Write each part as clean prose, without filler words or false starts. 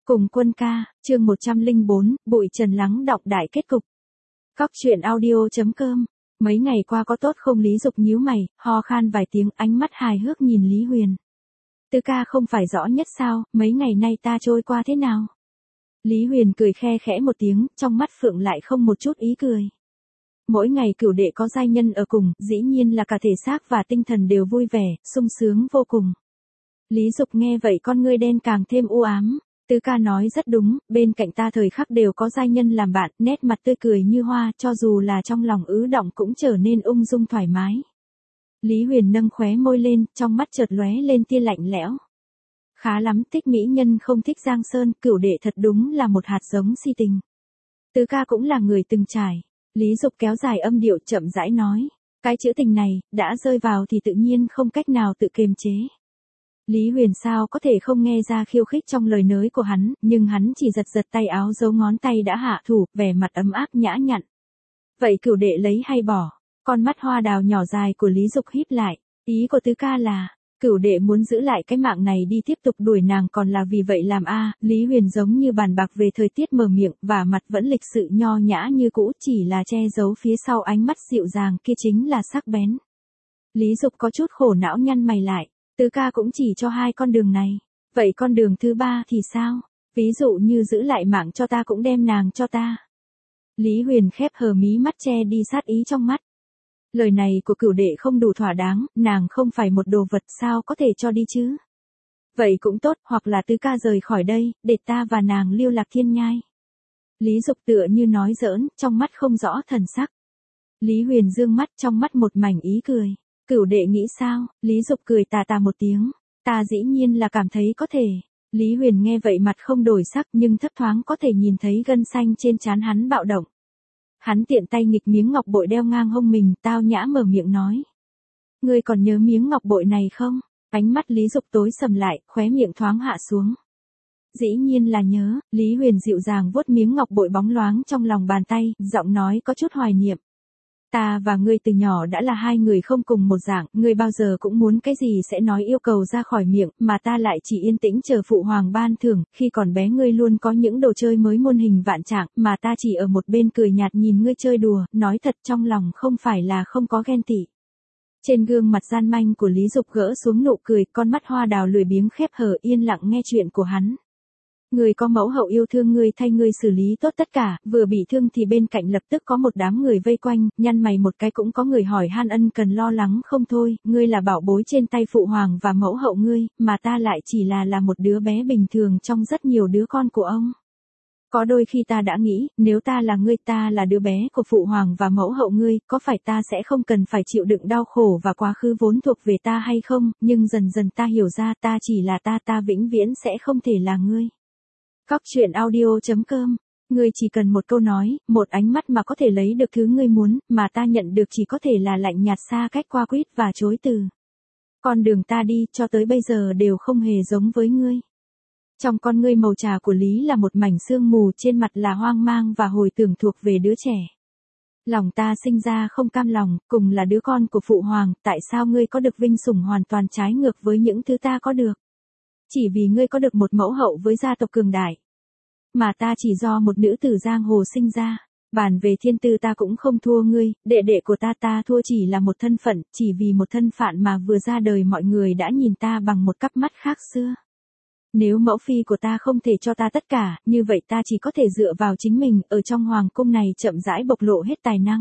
Cùng quân ca, chương 104, bụi trần lắng đọng đại kết cục. Cóc truyện audio.com. Mấy ngày qua có tốt không? Lý Dục nhíu mày, ho khan vài tiếng, ánh mắt hài hước nhìn Lý Huyền. Tư ca không phải rõ nhất sao, mấy ngày nay ta trôi qua thế nào? Lý Huyền cười khe khẽ một tiếng, trong mắt phượng lại không một chút ý cười. Mỗi ngày cửu đệ có giai nhân ở cùng, dĩ nhiên là cả thể xác và tinh thần đều vui vẻ, sung sướng vô cùng. Lý Dục nghe vậy con ngươi đen càng thêm u ám. Tứ ca nói rất đúng, bên cạnh ta thời khắc đều có giai nhân làm bạn, nét mặt tươi cười như hoa, cho dù là trong lòng ứ động cũng trở nên ung dung thoải mái. Lý Huyền nâng khóe môi lên, trong mắt chợt lóe lên tia lạnh lẽo. Khá lắm, thích mỹ nhân không thích giang sơn, cửu đệ thật đúng là một hạt giống si tình. Tứ ca cũng là người từng trải. Lý Dục kéo dài âm điệu chậm rãi nói. Cái chữ tình này, đã rơi vào thì tự nhiên không cách nào tự kiềm chế. Lý Huyền sao có thể không nghe ra khiêu khích trong lời nói của hắn, nhưng hắn chỉ giật giật tay áo giấu ngón tay đã hạ thủ, vẻ mặt ấm áp nhã nhặn. Vậy cửu đệ lấy hay bỏ? Con mắt hoa đào nhỏ dài của Lý Dục híp lại, ý của tứ ca là, cửu đệ muốn giữ lại cái mạng này đi tiếp tục đuổi nàng còn là vì vậy làm a? Lý Huyền giống như bàn bạc về thời tiết mở miệng, và mặt vẫn lịch sự nho nhã như cũ, chỉ là che giấu phía sau ánh mắt dịu dàng kia chính là sắc bén. Lý Dục có chút khổ não nhăn mày lại. Tứ ca cũng chỉ cho hai con đường này. Vậy con đường thứ ba thì sao? Ví dụ như giữ lại mạng cho ta cũng đem nàng cho ta. Lý Huyền khép hờ mí mắt che đi sát ý trong mắt. Lời này của cửu đệ không đủ thỏa đáng, nàng không phải một đồ vật sao có thể cho đi chứ? Vậy cũng tốt, hoặc là tứ ca rời khỏi đây, để ta và nàng lưu lạc thiên nhai. Lý Dục tựa như nói giỡn, trong mắt không rõ thần sắc. Lý Huyền dương mắt, trong mắt một mảnh ý cười. Cửu đệ nghĩ sao? Lý Dục cười tà tà một tiếng. Ta dĩ nhiên là cảm thấy có thể. Lý Huyền nghe vậy mặt không đổi sắc nhưng thấp thoáng có thể nhìn thấy gân xanh trên trán hắn bạo động. Hắn tiện tay nghịch miếng ngọc bội đeo ngang hông mình, tao nhã mở miệng nói. Ngươi còn nhớ miếng ngọc bội này không? Ánh mắt Lý Dục tối sầm lại, khóe miệng thoáng hạ xuống. Dĩ nhiên là nhớ, Lý Huyền dịu dàng vuốt miếng ngọc bội bóng loáng trong lòng bàn tay, giọng nói có chút hoài niệm. Ta và ngươi từ nhỏ đã là hai người không cùng một dạng, ngươi bao giờ cũng muốn cái gì sẽ nói yêu cầu ra khỏi miệng, mà ta lại chỉ yên tĩnh chờ phụ hoàng ban thưởng, khi còn bé ngươi luôn có những đồ chơi mới muôn hình vạn trạng, mà ta chỉ ở một bên cười nhạt nhìn ngươi chơi đùa, nói thật trong lòng không phải là không có ghen tị. Trên gương mặt gian manh của Lý Dục gỡ xuống nụ cười, con mắt hoa đào lười biếng khép hờ yên lặng nghe chuyện của hắn. Người có mẫu hậu yêu thương ngươi thay ngươi xử lý tốt tất cả, vừa bị thương thì bên cạnh lập tức có một đám người vây quanh, nhăn mày một cái cũng có người hỏi han ân cần lo lắng không thôi, ngươi là bảo bối trên tay phụ hoàng và mẫu hậu ngươi, mà ta lại chỉ là một đứa bé bình thường trong rất nhiều đứa con của ông. Có đôi khi ta đã nghĩ, nếu ta là ngươi, ta là đứa bé của phụ hoàng và mẫu hậu ngươi, có phải ta sẽ không cần phải chịu đựng đau khổ và quá khứ vốn thuộc về ta hay không, nhưng dần dần ta hiểu ra ta chỉ là ta vĩnh viễn sẽ không thể là ngươi. Cóc truyện audio.com. Ngươi chỉ cần một câu nói, một ánh mắt mà có thể lấy được thứ ngươi muốn, mà ta nhận được chỉ có thể là lạnh nhạt xa cách qua quýt và chối từ. Con đường ta đi cho tới bây giờ đều không hề giống với ngươi. Trong con ngươi màu trà của Lý là một mảnh sương mù, trên mặt là hoang mang và hồi tưởng thuộc về đứa trẻ. Lòng ta sinh ra không cam lòng, cùng là đứa con của phụ hoàng, tại sao ngươi có được vinh sủng hoàn toàn trái ngược với những thứ ta có được? Chỉ vì ngươi có được một mẫu hậu với gia tộc cường đại. Mà ta chỉ do một nữ tử giang hồ sinh ra. Bàn về thiên tư ta cũng không thua ngươi, đệ đệ của ta thua chỉ là một thân phận, chỉ vì một thân phận mà vừa ra đời mọi người đã nhìn ta bằng một cặp mắt khác xưa. Nếu mẫu phi của ta không thể cho ta tất cả, như vậy ta chỉ có thể dựa vào chính mình, ở trong hoàng cung này chậm rãi bộc lộ hết tài năng.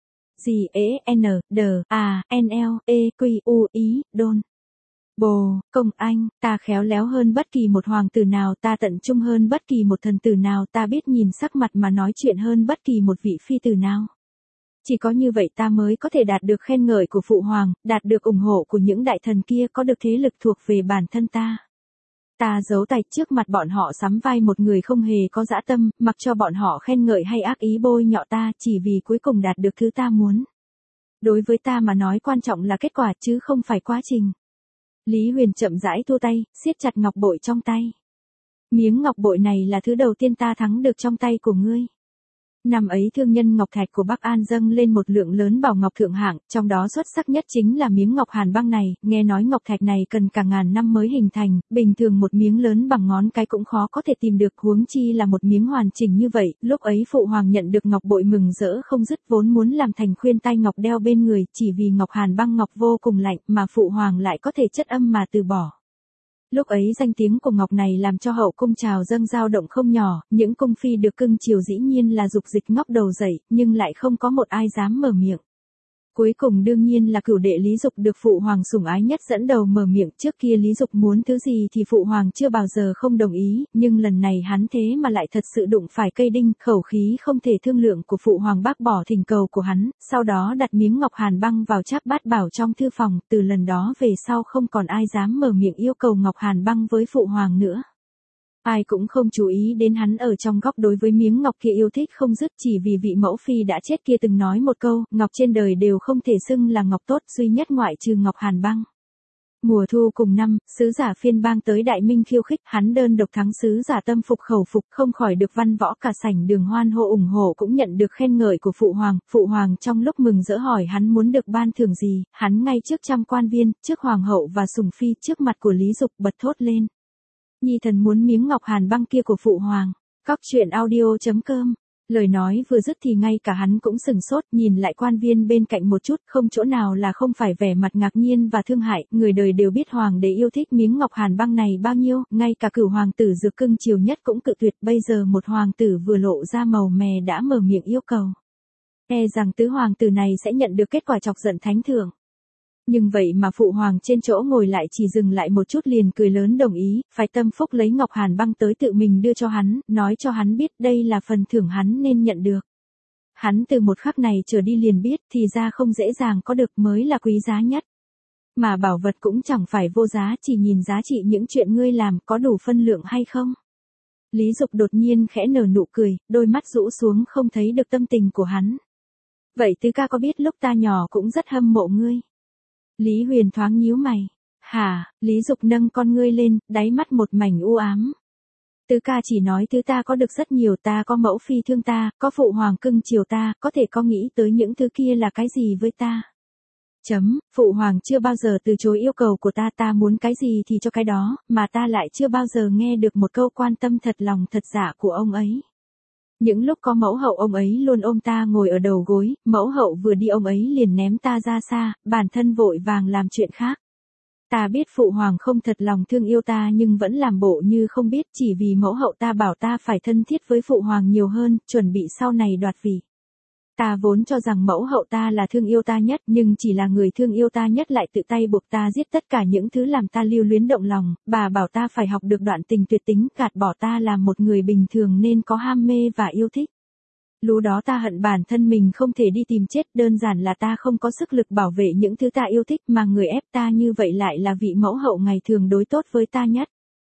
G-E-N-D-A-N-L-E-Q-U-I, đôn. Bồ, công anh, ta khéo léo hơn bất kỳ một hoàng tử nào, ta tận trung hơn bất kỳ một thần tử nào, ta biết nhìn sắc mặt mà nói chuyện hơn bất kỳ một vị phi tử nào. Chỉ có như vậy ta mới có thể đạt được khen ngợi của phụ hoàng, đạt được ủng hộ của những đại thần kia, có được thế lực thuộc về bản thân ta. Ta giấu tay trước mặt bọn họ sắm vai một người không hề có dã tâm, mặc cho bọn họ khen ngợi hay ác ý bôi nhọ ta, chỉ vì cuối cùng đạt được thứ ta muốn. Đối với ta mà nói quan trọng là kết quả chứ không phải quá trình. Lý Huyền chậm rãi thua tay, siết chặt ngọc bội trong tay. Miếng ngọc bội này là thứ đầu tiên ta thắng được trong tay của ngươi. Năm ấy thương nhân ngọc thạch của Bắc An dâng lên một lượng lớn bảo ngọc thượng hạng, trong đó xuất sắc nhất chính là miếng ngọc hàn băng này, nghe nói ngọc thạch này cần cả ngàn năm mới hình thành, bình thường một miếng lớn bằng ngón cái cũng khó có thể tìm được, huống chi là một miếng hoàn chỉnh như vậy. Lúc ấy phụ hoàng nhận được ngọc bội mừng rỡ không dứt, vốn muốn làm thành khuyên tai ngọc đeo bên người, chỉ vì ngọc hàn băng ngọc vô cùng lạnh mà phụ hoàng lại có thể chất âm mà từ bỏ. Lúc ấy danh tiếng của ngọc này làm cho hậu cung trào dâng dao động không nhỏ, những cung phi được cưng chiều dĩ nhiên là dục dịch ngóc đầu dậy, nhưng lại không có một ai dám mở miệng. Cuối cùng đương nhiên là cửu đệ Lý Dục được phụ hoàng sủng ái nhất dẫn đầu mở miệng, trước kia Lý Dục muốn thứ gì thì phụ hoàng chưa bao giờ không đồng ý, nhưng lần này hắn thế mà lại thật sự đụng phải cây đinh, khẩu khí không thể thương lượng của phụ hoàng bác bỏ thỉnh cầu của hắn, sau đó đặt miếng ngọc hàn băng vào cháp bát bảo trong thư phòng, từ lần đó về sau không còn ai dám mở miệng yêu cầu ngọc hàn băng với phụ hoàng nữa. Ai cũng không chú ý đến hắn ở trong góc đối với miếng ngọc kia yêu thích không dứt, chỉ vì vị mẫu phi đã chết kia từng nói một câu, ngọc trên đời đều không thể xưng là ngọc tốt, duy nhất ngoại trừ ngọc hàn băng. Mùa thu cùng năm, sứ giả phiên bang tới Đại Minh khiêu khích, hắn đơn độc thắng sứ giả tâm phục khẩu phục, không khỏi được văn võ cả sảnh đường hoan hô ủng hộ, cũng nhận được khen ngợi của phụ hoàng trong lúc mừng rỡ hỏi hắn muốn được ban thưởng gì, hắn ngay trước trăm quan viên, trước hoàng hậu và sủng phi, trước mặt của Lý Dục bật thốt lên: Nhi thần muốn miếng ngọc hàn băng kia của phụ hoàng. Cóc truyện audio.com. Lời nói vừa dứt thì ngay cả hắn cũng sừng sốt, nhìn lại quan viên bên cạnh một chút, không chỗ nào là không phải vẻ mặt ngạc nhiên và thương hại, người đời đều biết hoàng đế yêu thích miếng ngọc hàn băng này bao nhiêu, ngay cả cửu hoàng tử dược cưng chiều nhất cũng cự tuyệt, bây giờ một hoàng tử vừa lộ ra màu mè đã mở miệng yêu cầu. E rằng tứ hoàng tử này sẽ nhận được kết quả chọc giận thánh thượng. Nhưng vậy mà phụ hoàng trên chỗ ngồi lại chỉ dừng lại một chút liền cười lớn đồng ý, phải tâm phúc lấy ngọc hàn băng tới tự mình đưa cho hắn, nói cho hắn biết đây là phần thưởng hắn nên nhận được. Hắn từ một khắc này trở đi liền biết thì ra không dễ dàng có được mới là quý giá nhất. Mà bảo vật cũng chẳng phải vô giá, chỉ nhìn giá trị những chuyện ngươi làm có đủ phân lượng hay không. Lý Dục đột nhiên khẽ nở nụ cười, đôi mắt rũ xuống không thấy được tâm tình của hắn. Vậy Tứ ca có biết lúc ta nhỏ cũng rất hâm mộ ngươi. Lý Huyền thoáng nhíu mày. Hả? Lý Dục nâng con ngươi lên, đáy mắt một mảnh u ám. Tứ ca chỉ nói thứ ta có được rất nhiều, ta có mẫu phi thương ta, có phụ hoàng cưng chiều ta, có thể có nghĩ tới những thứ kia là cái gì với ta. Phụ hoàng chưa bao giờ từ chối yêu cầu của ta, ta muốn cái gì thì cho cái đó, mà ta lại chưa bao giờ nghe được một câu quan tâm thật lòng thật dạ của ông ấy. Những lúc có mẫu hậu ông ấy luôn ôm ta ngồi ở đầu gối, mẫu hậu vừa đi ông ấy liền ném ta ra xa, bản thân vội vàng làm chuyện khác. Ta biết phụ hoàng không thật lòng thương yêu ta nhưng vẫn làm bộ như không biết, chỉ vì mẫu hậu ta bảo ta phải thân thiết với phụ hoàng nhiều hơn, chuẩn bị sau này đoạt vị. Ta vốn cho rằng mẫu hậu ta là thương yêu ta nhất, nhưng chỉ là người thương yêu ta nhất lại tự tay buộc ta giết tất cả những thứ làm ta lưu luyến động lòng, bà bảo ta phải học được đoạn tình tuyệt tính, gạt bỏ ta làm một người bình thường nên có ham mê và yêu thích. Lúc đó ta hận bản thân mình không thể đi tìm chết, đơn giản là ta không có sức lực bảo vệ những thứ ta yêu thích, mà người ép ta như vậy lại là vị mẫu hậu ngày thường đối tốt với ta nhất.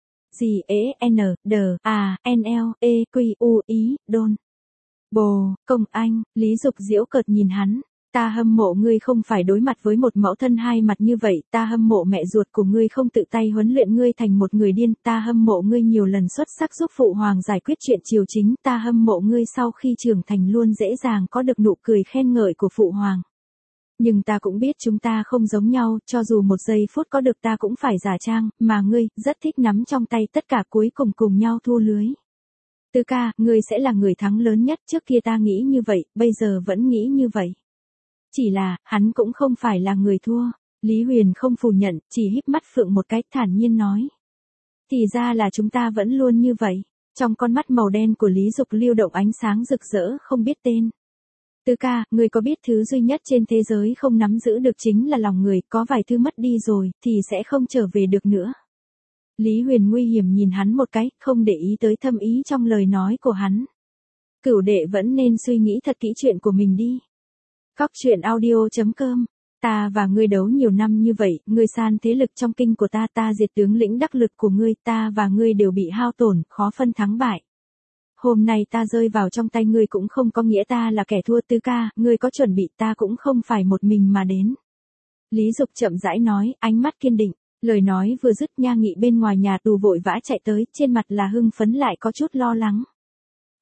G-E-N-D-A-N-L-E-Q-U-I, Đôn. Bồ, công anh, Lý Dục giễu cợt nhìn hắn. Ta hâm mộ ngươi không phải đối mặt với một mẫu thân hai mặt như vậy, ta hâm mộ mẹ ruột của ngươi không tự tay huấn luyện ngươi thành một người điên, ta hâm mộ ngươi nhiều lần xuất sắc giúp phụ hoàng giải quyết chuyện triều chính, ta hâm mộ ngươi sau khi trưởng thành luôn dễ dàng có được nụ cười khen ngợi của phụ hoàng. Nhưng ta cũng biết chúng ta không giống nhau, cho dù một giây phút có được ta cũng phải giả trang, mà ngươi, rất thích nắm trong tay tất cả cuối cùng cùng nhau thu lưới. Tứ ca, ngươi sẽ là người thắng lớn nhất, trước kia ta nghĩ như vậy, bây giờ vẫn nghĩ như vậy. Chỉ là, hắn cũng không phải là người thua. Lý Huyền không phủ nhận, chỉ híp mắt phượng một cái, thản nhiên nói. Thì ra là chúng ta vẫn luôn như vậy. Trong con mắt màu đen của Lý Dục lưu động ánh sáng rực rỡ không biết tên. Tứ ca, người có biết thứ duy nhất trên thế giới không nắm giữ được chính là lòng người, có vài thứ mất đi rồi, thì sẽ không trở về được nữa. Lý Huyền nguy hiểm nhìn hắn một cái, không để ý tới thâm ý trong lời nói của hắn. Cửu đệ vẫn nên suy nghĩ thật kỹ chuyện của mình đi. Cóc truyện audio.com. Ta và ngươi đấu nhiều năm như vậy, ngươi san thế lực trong kinh của ta, ta diệt tướng lĩnh đắc lực của ngươi, ta và ngươi đều bị hao tổn, khó phân thắng bại. Hôm nay ta rơi vào trong tay ngươi cũng không có nghĩa ta là kẻ thua. Tứ ca, ngươi có chuẩn bị, ta cũng không phải một mình mà đến. Lý Dục chậm rãi nói, ánh mắt kiên định. Lời nói vừa dứt, Nha Nghị bên ngoài nhà tù vội vã chạy tới, trên mặt là hưng phấn lại có chút lo lắng.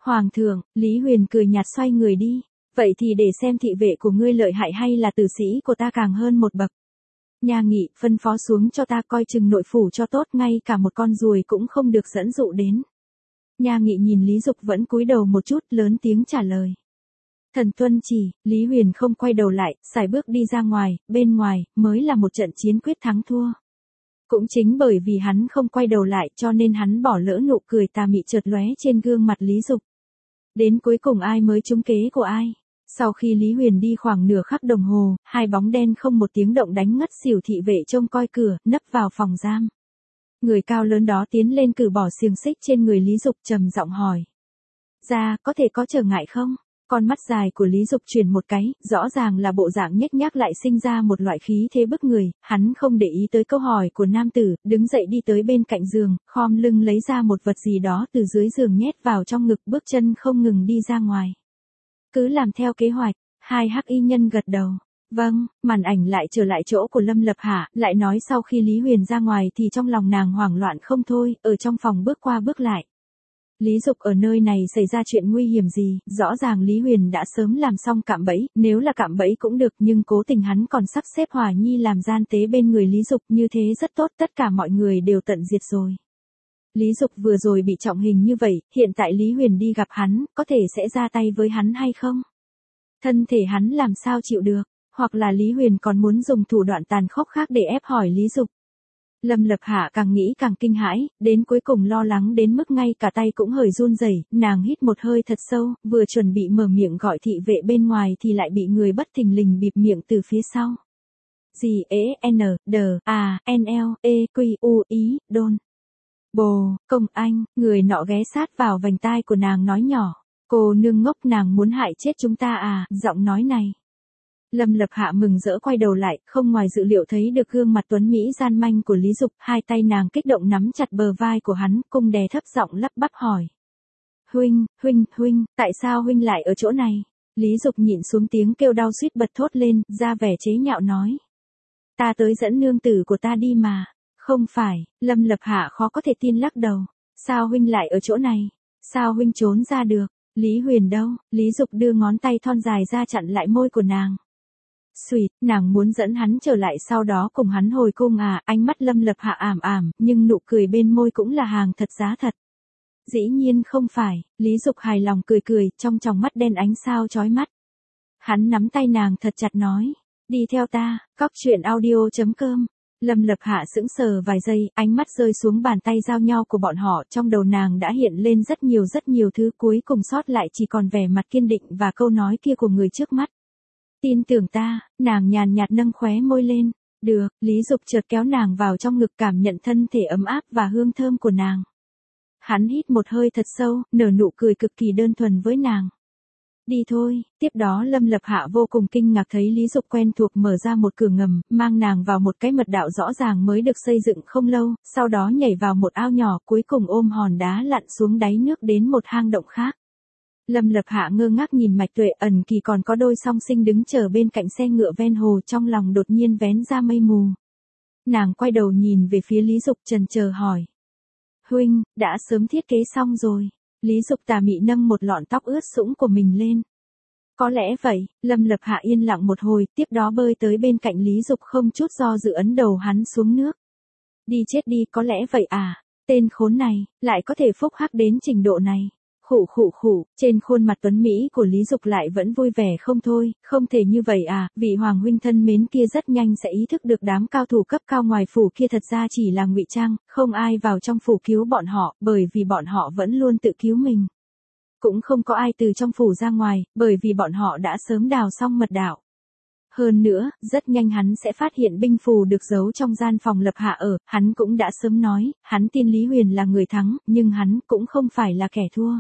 Hoàng thượng, Lý Huyền cười nhạt xoay người đi. Vậy thì để xem thị vệ của ngươi lợi hại hay là tử sĩ của ta càng hơn một bậc. Nha Nghị, phân phó xuống cho ta coi chừng nội phủ cho tốt, ngay cả một con ruồi cũng không được dẫn dụ đến. Nha Nghị nhìn Lý Dục vẫn cúi đầu một chút, lớn tiếng trả lời. Thần tuân chỉ. Lý Huyền không quay đầu lại, sải bước đi ra ngoài, bên ngoài, mới là một trận chiến quyết thắng thua. Cũng chính bởi vì hắn không quay đầu lại cho nên hắn bỏ lỡ nụ cười tà mị chợt lóe trên gương mặt Lý Dục. Đến cuối cùng ai mới trúng kế của ai? Sau khi Lý Huyền đi khoảng nửa khắc đồng hồ, hai bóng đen không một tiếng động đánh ngất xỉu thị vệ trông coi cửa, nấp vào phòng giam. Người cao lớn đó tiến lên cử bỏ xiềng xích trên người Lý Dục trầm giọng hỏi. Ra, có thể có trở ngại không? Con mắt dài của Lý Dục chuyển một cái, rõ ràng là bộ dạng nhếch nhác lại sinh ra một loại khí thế bức người, hắn không để ý tới câu hỏi của nam tử, đứng dậy đi tới bên cạnh giường, khom lưng lấy ra một vật gì đó từ dưới giường nhét vào trong ngực, bước chân không ngừng đi ra ngoài. Cứ làm theo kế hoạch, hai hắc y nhân gật đầu. Vâng, màn ảnh lại trở lại chỗ của Lâm Lập Hạ, lại nói sau khi Lý Huyền ra ngoài thì trong lòng nàng hoảng loạn không thôi, ở trong phòng bước qua bước lại. Lý Dục ở nơi này xảy ra chuyện nguy hiểm gì, rõ ràng Lý Huyền đã sớm làm xong cạm bẫy, nếu là cạm bẫy cũng được nhưng cố tình hắn còn sắp xếp Hòa Nhi làm gian tế bên người Lý Dục, như thế rất tốt, tất cả mọi người đều tận diệt rồi. Lý Dục vừa rồi bị trọng hình như vậy, hiện tại Lý Huyền đi gặp hắn, có thể sẽ ra tay với hắn hay không? Thân thể hắn làm sao chịu được, hoặc là Lý Huyền còn muốn dùng thủ đoạn tàn khốc khác để ép hỏi Lý Dục. Lâm Lập Hạ càng nghĩ càng kinh hãi, đến cuối cùng lo lắng đến mức ngay cả tay cũng hơi run rẩy, nàng hít một hơi thật sâu, vừa chuẩn bị mở miệng gọi thị vệ bên ngoài thì lại bị người bất thình lình bịt miệng từ phía sau. G-E-N-D-A-N-L-E-Q-U-I, đôn. Bồ, công anh, người nọ ghé sát vào vành tai của nàng nói nhỏ. Cô nương ngốc, nàng muốn hại chết chúng ta à, giọng nói này. Lâm Lập Hạ mừng rỡ quay đầu lại, không ngoài dự liệu thấy được gương mặt tuấn mỹ gian manh của Lý Dục, hai tay nàng kích động nắm chặt bờ vai của hắn, cung đè thấp giọng lắp bắp hỏi. Huynh, tại sao huynh lại ở chỗ này? Lý Dục nhịn xuống tiếng kêu đau suýt bật thốt lên, ra vẻ chế nhạo nói. Ta tới dẫn nương tử của ta đi mà. Không phải, Lâm Lập Hạ khó có thể tin lắc đầu. Sao huynh lại ở chỗ này? Sao huynh trốn ra được? Lý Huyền đâu? Lý Dục đưa ngón tay thon dài ra chặn lại môi của nàng. Xùyt, nàng muốn dẫn hắn trở lại sau đó cùng hắn hồi cung à, ánh mắt Lâm Lập Hạ ảm ảm, nhưng nụ cười bên môi cũng là hàng thật giá thật. Dĩ nhiên không phải, Lý Dục hài lòng cười, trong tròng mắt đen ánh sao chói mắt. Hắn nắm tay nàng thật chặt nói, đi theo ta, coctruyện.audio.com. Lâm Lập Hạ sững sờ vài giây, ánh mắt rơi xuống bàn tay giao nhau của bọn họ, trong đầu nàng đã hiện lên rất nhiều thứ, cuối cùng sót lại chỉ còn vẻ mặt kiên định và câu nói kia của người trước mắt. Tin tưởng ta, nàng nhàn nhạt nâng khóe môi lên. Được, Lý Dục chợt kéo nàng vào trong ngực cảm nhận thân thể ấm áp và hương thơm của nàng. Hắn hít một hơi thật sâu, nở nụ cười cực kỳ đơn thuần với nàng. Đi thôi, tiếp đó Lâm Lập Hạ vô cùng kinh ngạc thấy Lý Dục quen thuộc mở ra một cửa ngầm, mang nàng vào một cái mật đạo rõ ràng mới được xây dựng không lâu, sau đó nhảy vào một ao nhỏ, cuối cùng ôm hòn đá lặn xuống đáy nước đến một hang động khác. Lâm Lập Hạ ngơ ngác nhìn Mạch Tuệ Ẩn Kỳ còn có đôi song sinh đứng chờ bên cạnh xe ngựa ven hồ, trong lòng đột nhiên vén ra mây mù. Nàng quay đầu nhìn về phía Lý Dục chần chờ hỏi. Huynh, đã sớm thiết kế xong rồi. Lý Dục tà mị nâng một lọn tóc ướt sũng của mình lên. Có lẽ vậy, Lâm Lập Hạ yên lặng một hồi, tiếp đó bơi tới bên cạnh Lý Dục không chút do dự ấn đầu hắn xuống nước. Đi chết đi, có lẽ vậy à, tên khốn này, lại có thể phúc hắc đến trình độ này. Khụ, trên khuôn mặt tuấn Mỹ của Lý Dục lại vẫn vui vẻ không thôi, không thể như vậy à, vị hoàng huynh thân mến kia rất nhanh sẽ ý thức được đám cao thủ cấp cao ngoài phủ kia thật ra chỉ là ngụy trang, không ai vào trong phủ cứu bọn họ, bởi vì bọn họ vẫn luôn tự cứu mình. Cũng không có ai từ trong phủ ra ngoài, bởi vì bọn họ đã sớm đào xong mật đạo. Hơn nữa, rất nhanh hắn sẽ phát hiện binh phù được giấu trong gian phòng Lập Hạ ở, hắn cũng đã sớm nói, hắn tin Lý Huyền là người thắng, nhưng hắn cũng không phải là kẻ thua.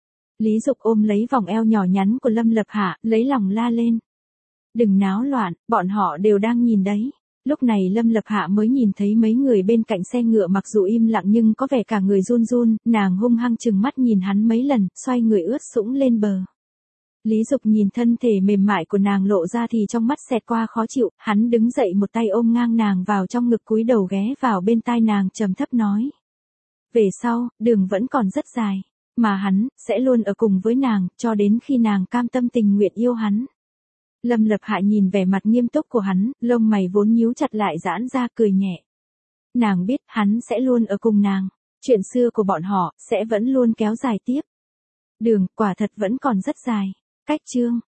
Lý Dục ôm lấy vòng eo nhỏ nhắn của Lâm Lập Hạ, lấy lòng la lên. Đừng náo loạn, bọn họ đều đang nhìn đấy. Lúc này Lâm Lập Hạ mới nhìn thấy mấy người bên cạnh xe ngựa mặc dù im lặng nhưng có vẻ cả người run run, nàng hung hăng trừng mắt nhìn hắn mấy lần, xoay người ướt sũng lên bờ. Lý Dục nhìn thân thể mềm mại của nàng lộ ra thì trong mắt xẹt qua khó chịu, hắn đứng dậy một tay ôm ngang nàng vào trong ngực cúi đầu ghé vào bên tai nàng trầm thấp nói. Về sau, đường vẫn còn rất dài. Mà hắn, sẽ luôn ở cùng với nàng, cho đến khi nàng cam tâm tình nguyện yêu hắn. Lâm Lập Hạ nhìn vẻ mặt nghiêm túc của hắn, lông mày vốn nhíu chặt lại giãn ra cười nhẹ. Nàng biết, hắn sẽ luôn ở cùng nàng. Chuyện xưa của bọn họ, sẽ vẫn luôn kéo dài tiếp. Đường, quả thật vẫn còn rất dài. Cách chương